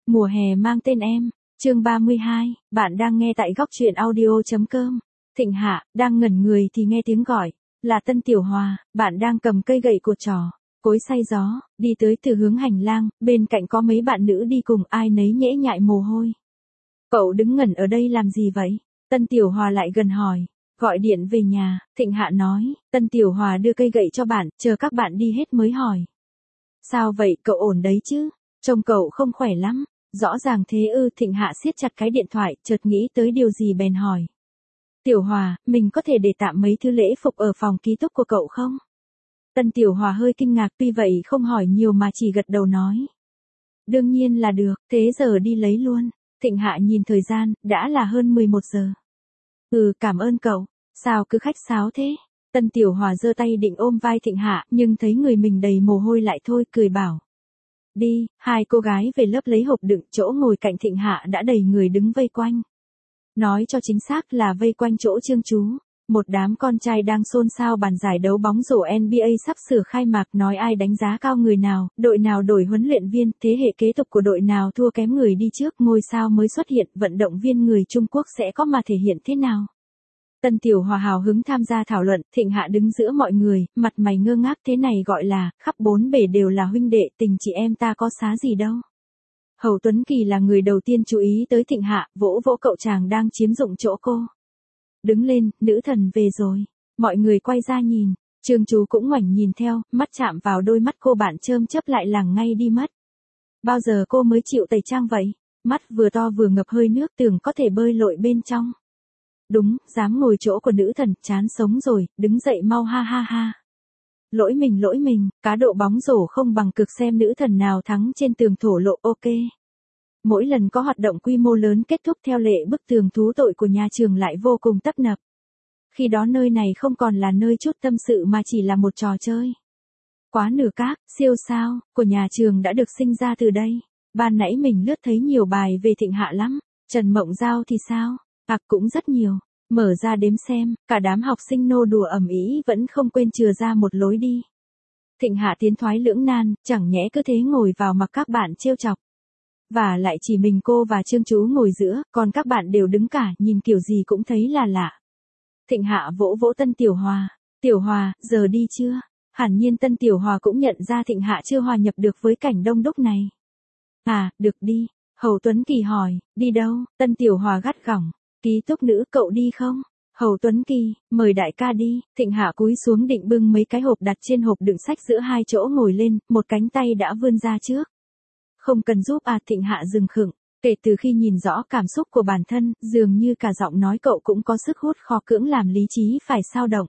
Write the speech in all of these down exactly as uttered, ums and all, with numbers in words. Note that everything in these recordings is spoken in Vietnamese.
Mùa hè mang tên em, chương ba mươi hai, bạn đang nghe tại góc truyện audio.com. Thịnh Hạ, đang ngẩn người thì nghe tiếng gọi, là Tân Tiểu Hòa, bạn đang cầm cây gậy cột trò, cối xay gió, đi tới từ hướng hành lang, bên cạnh có mấy bạn nữ đi cùng ai nấy nhễ nhại mồ hôi. Cậu đứng ngẩn ở đây làm gì vậy? Tân Tiểu Hòa lại gần hỏi. Gọi điện về nhà, Thịnh Hạ nói, Tân Tiểu Hòa đưa cây gậy cho bạn, chờ các bạn đi hết mới hỏi. Sao vậy, cậu ổn đấy chứ? Trông cậu không khỏe lắm. Rõ ràng thế ư, Thịnh Hạ siết chặt cái điện thoại, chợt nghĩ tới điều gì bèn hỏi. Tiểu Hòa, mình có thể để tạm mấy thứ lễ phục ở phòng ký túc của cậu không? Tân Tiểu Hòa hơi kinh ngạc, tuy vậy không hỏi nhiều mà chỉ gật đầu nói. Đương nhiên là được, thế giờ đi lấy luôn. Thịnh Hạ nhìn thời gian, đã là hơn mười một giờ. Ừ, cảm ơn cậu, sao cứ khách sáo thế? Tân Tiểu Hòa giơ tay định ôm vai Thịnh Hạ, nhưng thấy người mình đầy mồ hôi lại thôi, cười bảo. Đi, hai cô gái về lớp lấy hộp đựng, chỗ ngồi cạnh Thịnh Hạ đã đầy người đứng vây quanh. Nói cho chính xác là vây quanh chỗ Trương Chú. Một đám con trai đang xôn xao bàn giải đấu bóng rổ N B A sắp sửa khai mạc, nói ai đánh giá cao người nào, đội nào đổi huấn luyện viên, thế hệ kế tục của đội nào thua kém người đi trước, ngôi sao mới xuất hiện, vận động viên người Trung Quốc sẽ có mà thể hiện thế nào. Tân Tiểu Hòa hào hứng tham gia thảo luận, Thịnh Hạ đứng giữa mọi người, mặt mày ngơ ngác, thế này gọi là, khắp bốn bể đều là huynh đệ, tình chị em ta có xá gì đâu. Hầu Tuấn Kỳ là người đầu tiên chú ý tới Thịnh Hạ, vỗ vỗ cậu chàng đang chiếm dụng chỗ cô. Đứng lên, nữ thần về rồi. Mọi người quay ra nhìn, Trương Chú cũng ngoảnh nhìn theo, mắt chạm vào đôi mắt cô bạn chớm chớp lại lẳng ngay đi mất. Bao giờ cô mới chịu tẩy trang vậy? Mắt vừa to vừa ngập hơi nước, tưởng có thể bơi lội bên trong. Đúng, dám ngồi chỗ của nữ thần, chán sống rồi, đứng dậy mau ha ha ha. Lỗi mình lỗi mình, cá độ bóng rổ không bằng cực xem nữ thần nào thắng trên tường thổ lộ, ok. Mỗi lần có hoạt động quy mô lớn kết thúc theo lệ, bức tường thú tội của nhà trường lại vô cùng tấp nập. Khi đó nơi này không còn là nơi chút tâm sự mà chỉ là một trò chơi. Quá nửa các, siêu sao, của nhà trường đã được sinh ra từ đây. Ban nãy mình lướt thấy nhiều bài về Thịnh Hạ lắm. Trần Mộng Giao thì sao? À cũng rất nhiều. Mở ra đếm xem, cả đám học sinh nô đùa ầm ĩ vẫn không quên chừa ra một lối đi. Thịnh Hạ tiến thoái lưỡng nan, chẳng nhẽ cứ thế ngồi vào mặc các bạn trêu chọc. Và lại chỉ mình cô và Trương Chú ngồi giữa, còn các bạn đều đứng cả, nhìn kiểu gì cũng thấy là lạ. Thịnh Hạ vỗ vỗ Tân Tiểu Hòa. Tiểu Hòa, giờ đi chưa? Hẳn nhiên Tân Tiểu Hòa cũng nhận ra Thịnh Hạ chưa hòa nhập được với cảnh đông đúc này. À, được đi. Hầu Tuấn Kỳ hỏi, đi đâu? Tân Tiểu Hòa gắt gỏng. Ký túc nữ, cậu đi không? Hầu Tuấn Kỳ, mời đại ca đi. Thịnh Hạ cúi xuống định bưng mấy cái hộp đặt trên hộp đựng sách giữa hai chỗ ngồi lên, một cánh tay đã vươn ra trước. Không cần giúp à? Thịnh Hạ dừng khựng. Kể từ khi nhìn rõ cảm xúc của bản thân, dường như cả giọng nói cậu cũng có sức hút khó cưỡng làm lý trí phải sao động.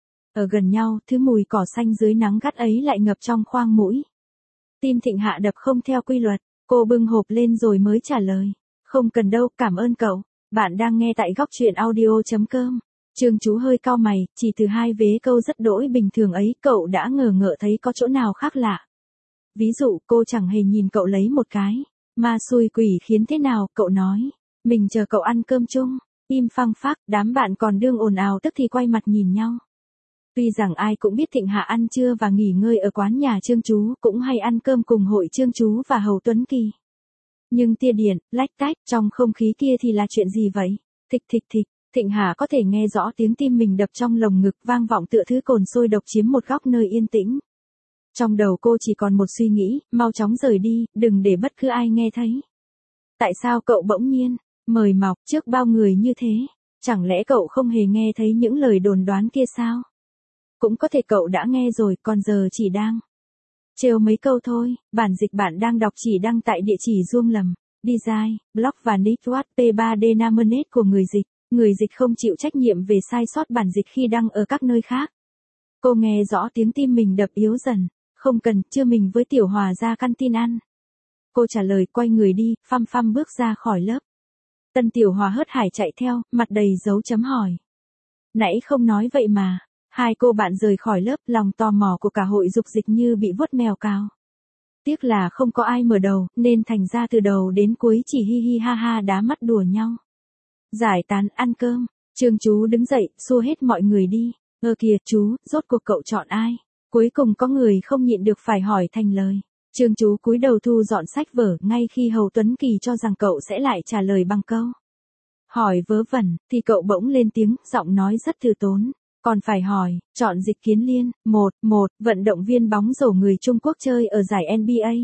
Ở gần nhau, thứ mùi cỏ xanh dưới nắng gắt ấy lại ngập trong khoang mũi. Tim Thịnh Hạ đập không theo quy luật, cô bưng hộp lên rồi mới trả lời. Không cần đâu, cảm ơn cậu. Bạn đang nghe tại góc truyện audio.com. Trương Chú hơi cau mày, chỉ từ hai vế câu rất đỗi bình thường ấy, cậu đã ngờ ngợ thấy có chỗ nào khác lạ. Ví dụ, cô chẳng hề nhìn cậu lấy một cái. Ma xui quỷ khiến thế nào, cậu nói. Mình chờ cậu ăn cơm chung. Im phăng phắc, đám bạn còn đương ồn ào tức thì quay mặt nhìn nhau. Tuy rằng ai cũng biết Thịnh Hạ ăn trưa và nghỉ ngơi ở quán nhà Trương Chú, cũng hay ăn cơm cùng hội Trương Chú và Hầu Tuấn Kỳ. Nhưng tia điện, lách tách, trong không khí kia thì là chuyện gì vậy? Thịch thịch thịch, Thịnh Hạ có thể nghe rõ tiếng tim mình đập trong lồng ngực vang vọng tựa thứ cồn sôi độc chiếm một góc nơi yên tĩnh. Trong đầu cô chỉ còn một suy nghĩ, mau chóng rời đi, đừng để bất cứ ai nghe thấy. Tại sao cậu bỗng nhiên, mời mọc trước bao người như thế? Chẳng lẽ cậu không hề nghe thấy những lời đồn đoán kia sao? Cũng có thể cậu đã nghe rồi, còn giờ chỉ đang trêu mấy câu thôi. Bản dịch bạn đang đọc chỉ đăng tại địa chỉ Zoom lầm, Design, Blog và Network P ba D Namenet của người dịch. Người dịch không chịu trách nhiệm về sai sót bản dịch khi đăng ở các nơi khác. Cô nghe rõ tiếng tim mình đập yếu dần. Không cần, chưa mình với Tiểu Hòa ra canteen ăn. Cô trả lời, quay người đi, phăm phăm bước ra khỏi lớp. Tân Tiểu Hòa hớt hải chạy theo, mặt đầy dấu chấm hỏi. Nãy không nói vậy mà. Hai cô bạn rời khỏi lớp, lòng tò mò của cả hội dục dịch như bị vuốt mèo cào. Tiếc là không có ai mở đầu, nên thành ra từ đầu đến cuối chỉ hi hi ha ha đá mắt đùa nhau. Giải tán, ăn cơm. Trương Chú đứng dậy, xua hết mọi người đi. Ơ kìa, chú, rốt cuộc cậu chọn ai? Cuối cùng có người không nhịn được phải hỏi thành lời. Trương Chú cúi đầu thu dọn sách vở, ngay khi Hầu Tuấn Kỳ cho rằng cậu sẽ lại trả lời bằng câu hỏi vớ vẩn, thì cậu bỗng lên tiếng, giọng nói rất từ tốn. Còn phải hỏi, chọn Dịch Kiến Liên, một, một, vận động viên bóng rổ người Trung Quốc chơi ở giải en bi ây.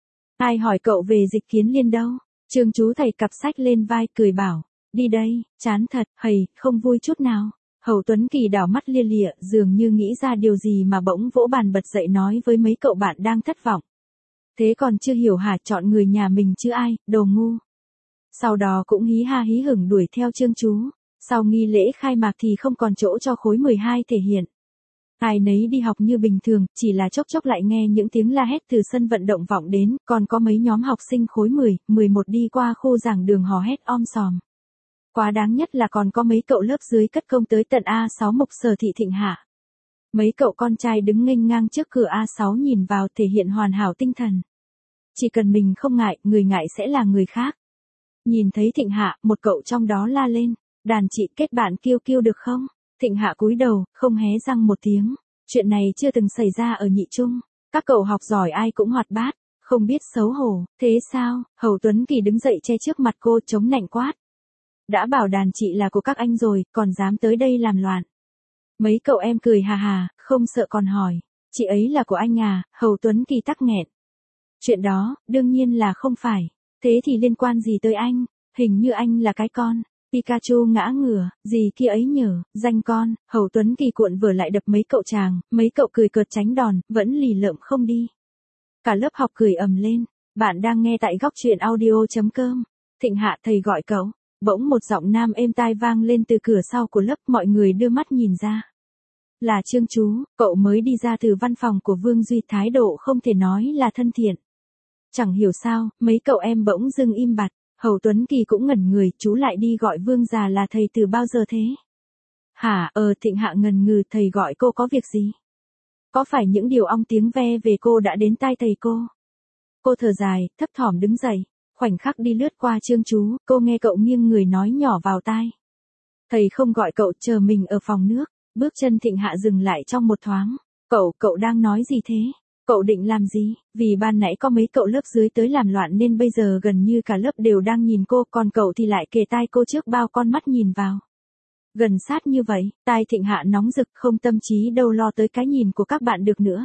Ai hỏi cậu về Dịch Kiến Liên đâu? Trương Chú thầy cặp sách lên vai cười bảo, đi đây, chán thật, hầy, không vui chút nào. Hầu Tuấn Kỳ đảo mắt lia lịa, dường như nghĩ ra điều gì mà bỗng vỗ bàn bật dậy nói với mấy cậu bạn đang thất vọng. Thế còn chưa hiểu hả, chọn người nhà mình chứ ai, đồ ngu. Sau đó cũng hí ha hí hửng đuổi theo Trương Chú. Sau nghi lễ khai mạc thì không còn chỗ cho khối mười hai thể hiện. Ai nấy đi học như bình thường, chỉ là chốc chốc lại nghe những tiếng la hét từ sân vận động vọng đến, còn có mấy nhóm học sinh khối mười, mười một đi qua khu giảng đường hò hét om sòm. Quá đáng nhất là còn có mấy cậu lớp dưới cất công tới tận a sáu mục Sở Thị Thịnh Hạ. Mấy cậu con trai đứng nghênh ngang trước cửa a sáu nhìn vào thể hiện hoàn hảo tinh thần. Chỉ cần mình không ngại, người ngại sẽ là người khác. Nhìn thấy Thịnh Hạ, một cậu trong đó la lên, đàn chị kết bạn Kiêu Kiêu được không? Thịnh Hạ cúi đầu, không hé răng một tiếng. Chuyện này chưa từng xảy ra ở nhị trung. Các cậu học giỏi ai cũng hoạt bát, không biết xấu hổ. Thế sao? Hầu Tuấn Kỳ đứng dậy che trước mặt cô chống nạnh quát. Đã bảo đàn chị là của các anh rồi, còn dám tới đây làm loạn. Mấy cậu em cười hà hà, không sợ còn hỏi. Chị ấy là của anh à? Hầu Tuấn Kỳ tắc nghẹn. Chuyện đó, đương nhiên là không phải. Thế thì liên quan gì tới anh? Hình như anh là cái con. Pikachu ngã ngửa, gì kia ấy nhở, danh con. Hầu Tuấn Kỳ cuộn vừa lại đập mấy cậu chàng, mấy cậu cười cợt tránh đòn, vẫn lì lợm không đi. Cả lớp học cười ầm lên. Bạn đang nghe tại góc truyện audio.com. Thịnh Hạ thầy gọi cậu. Bỗng một giọng nam êm tai vang lên từ cửa sau của lớp, mọi người đưa mắt nhìn ra. Là Trương Chú, cậu mới đi ra từ văn phòng của Vương Duy, thái độ không thể nói là thân thiện. Chẳng hiểu sao, mấy cậu em bỗng dưng im bặt. Hầu Tuấn Kỳ cũng ngẩn người, chú lại đi gọi Vương già là thầy từ bao giờ thế? Hả, ờ Thịnh Hạ ngần ngừ, thầy gọi cô có việc gì? Có phải những điều ong tiếng ve về cô đã đến tai thầy cô? Cô thở dài, thấp thỏm đứng dậy, khoảnh khắc đi lướt qua Trương Chú, cô nghe cậu nghiêng người nói nhỏ vào tai. Thầy không gọi cậu, chờ mình ở phòng nước. Bước chân Thịnh Hạ dừng lại trong một thoáng. Cậu, cậu đang nói gì thế? Cậu định làm gì? Vì ban nãy có mấy cậu lớp dưới tới làm loạn nên bây giờ gần như cả lớp đều đang nhìn cô, còn cậu thì lại kề tai cô trước bao con mắt nhìn vào. Gần sát như vậy, tai Thịnh Hạ nóng rực, không tâm trí đâu lo tới cái nhìn của các bạn được nữa.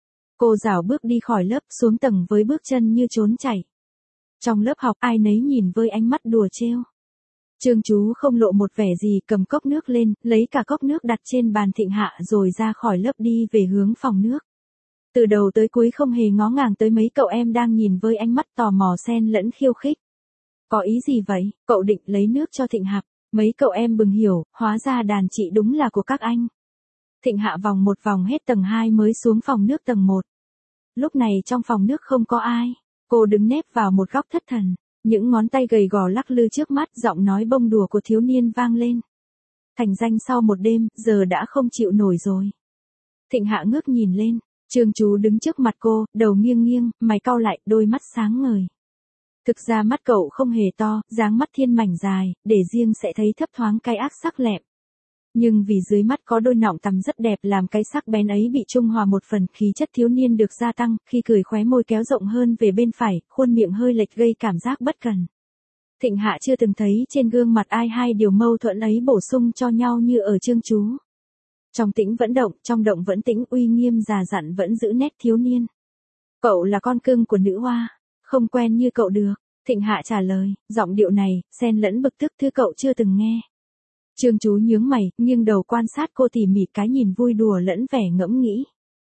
Cô rảo bước đi khỏi lớp, xuống tầng với bước chân như trốn chạy. Trong lớp học ai nấy nhìn với ánh mắt đùa trêu. Trương Chú không lộ một vẻ gì, cầm cốc nước lên, lấy cả cốc nước đặt trên bàn Thịnh Hạ rồi ra khỏi lớp đi về hướng phòng nước. Từ đầu tới cuối không hề ngó ngàng tới mấy cậu em đang nhìn với ánh mắt tò mò xen lẫn khiêu khích. Có ý gì vậy? Cậu định lấy nước cho Thịnh Hạ. Mấy cậu em bừng hiểu, hóa ra đàn chị đúng là của các anh. Thịnh Hạ vòng một vòng hết tầng hai mới xuống phòng nước tầng một. Lúc này trong phòng nước không có ai. Cô đứng nép vào một góc thất thần. Những ngón tay gầy gò lắc lư trước mắt, giọng nói bông đùa của thiếu niên vang lên. Thành danh sau một đêm, giờ đã không chịu nổi rồi. Thịnh Hạ ngước nhìn lên. Trương Chú đứng trước mặt cô, đầu nghiêng nghiêng, mày cau lại, đôi mắt sáng ngời. Thực ra mắt cậu không hề to, dáng mắt thiên mảnh dài, để riêng sẽ thấy thấp thoáng cái ác sắc lẹm. Nhưng vì dưới mắt có đôi nọng tằm rất đẹp làm cái sắc bén ấy bị trung hòa một phần, khí chất thiếu niên được gia tăng, khi cười khóe môi kéo rộng hơn về bên phải, khuôn miệng hơi lệch gây cảm giác bất cần. Thịnh Hạ chưa từng thấy trên gương mặt ai hai điều mâu thuẫn ấy bổ sung cho nhau như ở Trương Chú. Trong tĩnh vẫn động, trong động vẫn tĩnh, uy nghiêm già dặn vẫn giữ nét thiếu niên. Cậu là con cưng của nữ hoa, không quen như cậu được. Thịnh Hạ trả lời, giọng điệu này, xen lẫn bực tức, thứ cậu chưa từng nghe. Trương Chú nhướng mày, nghiêng đầu quan sát cô tỉ mỉ, cái nhìn vui đùa lẫn vẻ ngẫm nghĩ.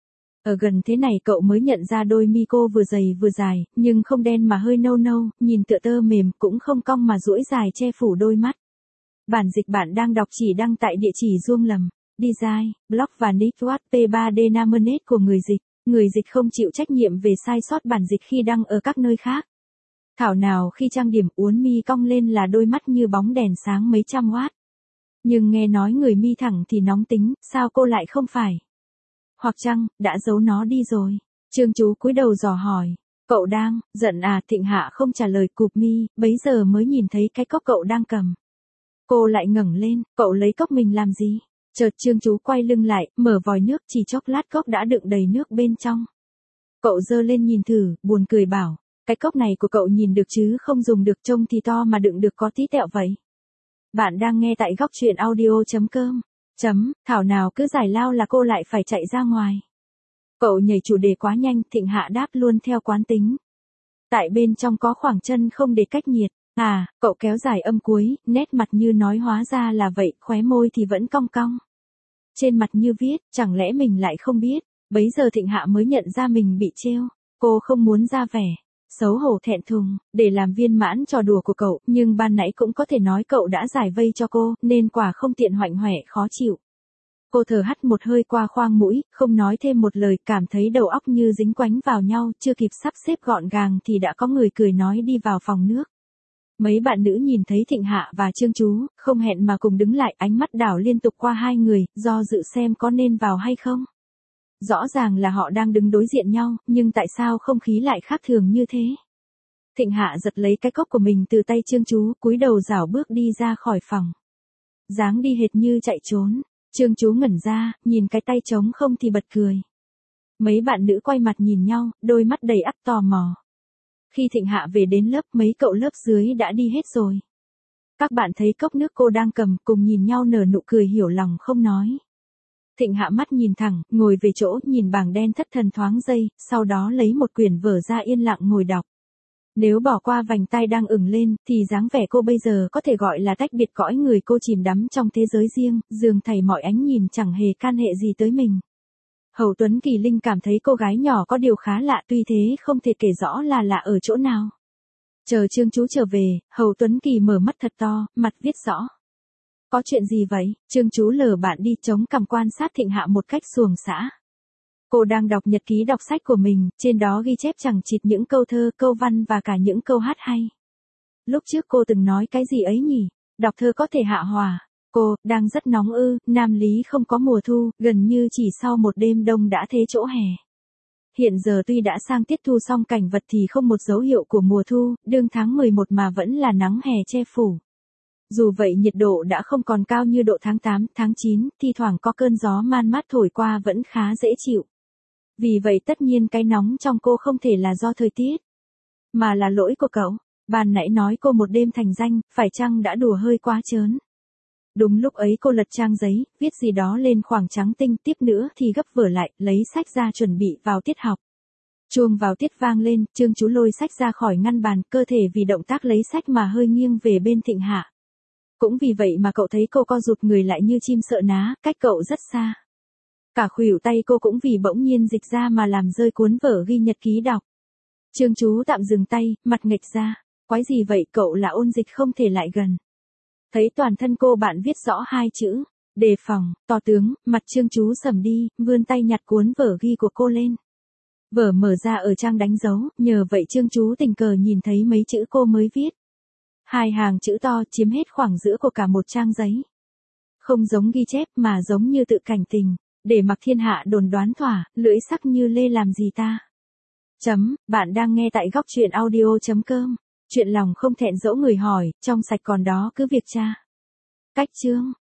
Ở gần thế này cậu mới nhận ra đôi mi cô vừa dày vừa dài, nhưng không đen mà hơi nâu nâu, nhìn tựa tơ mềm, cũng không cong mà duỗi dài che phủ đôi mắt. Bản dịch bạn đang đọc chỉ đăng tại địa chỉ Duông Lầm, Design, Blog và Network pê ba D Namenet của người dịch. Người dịch không chịu trách nhiệm về sai sót bản dịch khi đăng ở các nơi khác. Thảo nào khi trang điểm uốn mi cong lên là đôi mắt như bóng đèn sáng mấy trăm watt. Nhưng nghe nói người mi thẳng thì nóng tính, sao cô lại không phải? Hoặc chăng, đã giấu nó đi rồi? Trương Chú cúi đầu dò hỏi. Cậu đang, giận à? Thịnh Hạ không trả lời, cụp mi, bấy giờ mới nhìn thấy cái cốc cậu đang cầm. Cô lại ngẩng lên, cậu lấy cốc mình làm gì? Chợt Trương Chú quay lưng lại, mở vòi nước, chỉ chốc lát cốc đã đựng đầy nước bên trong. Cậu giơ lên nhìn thử, buồn cười bảo, cái cốc này của cậu nhìn được chứ không dùng được, trông thì to mà đựng được có tí tẹo vậy. Bạn đang nghe tại góc truyện audio.com. Chấm, thảo nào cứ giải lao là cô lại phải chạy ra ngoài. Cậu nhảy chủ đề quá nhanh, Thịnh Hạ đáp luôn theo quán tính. Tại bên trong có khoảng chân không để cách nhiệt. À, cậu kéo dài âm cuối, nét mặt như nói hóa ra là vậy, khóe môi thì vẫn cong cong. Trên mặt như viết, chẳng lẽ mình lại không biết. Bấy giờ Thịnh Hạ mới nhận ra mình bị trêu. Cô không muốn ra vẻ xấu hổ thẹn thùng, để làm viên mãn trò đùa của cậu, nhưng ban nãy cũng có thể nói cậu đã giải vây cho cô, nên quả không tiện hoạnh hoẻ khó chịu. Cô thở hắt một hơi qua khoang mũi, không nói thêm một lời, cảm thấy đầu óc như dính quánh vào nhau, chưa kịp sắp xếp gọn gàng thì đã có người cười nói đi vào phòng nước. Mấy bạn nữ nhìn thấy Thịnh Hạ và Trương Chú, không hẹn mà cùng đứng lại, ánh mắt đảo liên tục qua hai người, do dự xem có nên vào hay không. Rõ ràng là họ đang đứng đối diện nhau, nhưng tại sao không khí lại khác thường như thế? Thịnh Hạ giật lấy cái cốc của mình từ tay Trương Chú, cúi đầu rảo bước đi ra khỏi phòng. Dáng đi hệt như chạy trốn. Trương Chú ngẩn ra, nhìn cái tay trống không thì bật cười. Mấy bạn nữ quay mặt nhìn nhau, đôi mắt đầy ắp tò mò. Khi Thịnh Hạ về đến lớp, mấy cậu lớp dưới đã đi hết rồi. Các bạn thấy cốc nước cô đang cầm, cùng nhìn nhau nở nụ cười hiểu lòng không nói. Thịnh Hạ mắt nhìn thẳng, ngồi về chỗ, nhìn bảng đen thất thần thoáng giây, sau đó lấy một quyển vở ra yên lặng ngồi đọc. Nếu bỏ qua vành tai đang ửng lên, thì dáng vẻ cô bây giờ có thể gọi là tách biệt cõi người, cô chìm đắm trong thế giới riêng, dường thầy mọi ánh nhìn chẳng hề can hệ gì tới mình. Hầu Tuấn Kỳ Linh cảm thấy cô gái nhỏ có điều khá lạ, tuy thế không thể kể rõ là lạ ở chỗ nào. Chờ Trương Chú trở về, Hầu Tuấn Kỳ mở mắt thật to, mặt viết rõ. Có chuyện gì vậy? Trương Chú lờ bạn đi, chống cằm quan sát Thịnh Hạ một cách xuồng xã. Cô đang đọc nhật ký đọc sách của mình, trên đó ghi chép chẳng chịt những câu thơ, câu văn và cả những câu hát hay. Lúc trước cô từng nói cái gì ấy nhỉ? Đọc thơ có thể hạ hòa. Cô, đang rất nóng ư, Nam Lý không có mùa thu, gần như chỉ sau một đêm đông đã thế chỗ hè. Hiện giờ tuy đã sang tiết thu xong cảnh vật thì không một dấu hiệu của mùa thu, đương tháng mười một mà vẫn là nắng hè che phủ. Dù vậy nhiệt độ đã không còn cao như độ tháng tám, tháng chín, thi thoảng có cơn gió man mát thổi qua vẫn khá dễ chịu. Vì vậy tất nhiên cái nóng trong cô không thể là do thời tiết, mà là lỗi của cậu. Ban nãy nói cô một đêm thành danh, phải chăng đã đùa hơi quá trớn. Đúng lúc ấy cô lật trang giấy, viết gì đó lên khoảng trắng tinh, tiếp nữa thì gấp vở lại, lấy sách ra chuẩn bị vào tiết học. Chuông vào tiết vang lên, Trương Chú lôi sách ra khỏi ngăn bàn, cơ thể vì động tác lấy sách mà hơi nghiêng về bên Thịnh Hạ. Cũng vì vậy mà cậu thấy cô co rụt người lại như chim sợ ná, cách cậu rất xa. Cả khuỷu tay cô cũng vì bỗng nhiên dịch ra mà làm rơi cuốn vở ghi nhật ký đọc. Trương Chú tạm dừng tay, mặt nghệch ra. Quái gì vậy, cậu là ôn dịch không thể lại gần. Thấy toàn thân cô bạn viết rõ hai chữ, đề phòng, to tướng, mặt Trương Chú sầm đi, vươn tay nhặt cuốn vở ghi của cô lên. Vở mở ra ở trang đánh dấu, nhờ vậy Trương Chú tình cờ nhìn thấy mấy chữ cô mới viết. Hai hàng chữ to chiếm hết khoảng giữa của cả một trang giấy. Không giống ghi chép mà giống như tự cảnh tình, để mặc thiên hạ đồn đoán thỏa, lưỡi sắc như lê làm gì ta. Chấm, bạn đang nghe tại góc truyện audio.com. Chuyện lòng không thẹn dẫu người hỏi, trong sạch còn đó cứ việc tra. Cách chương.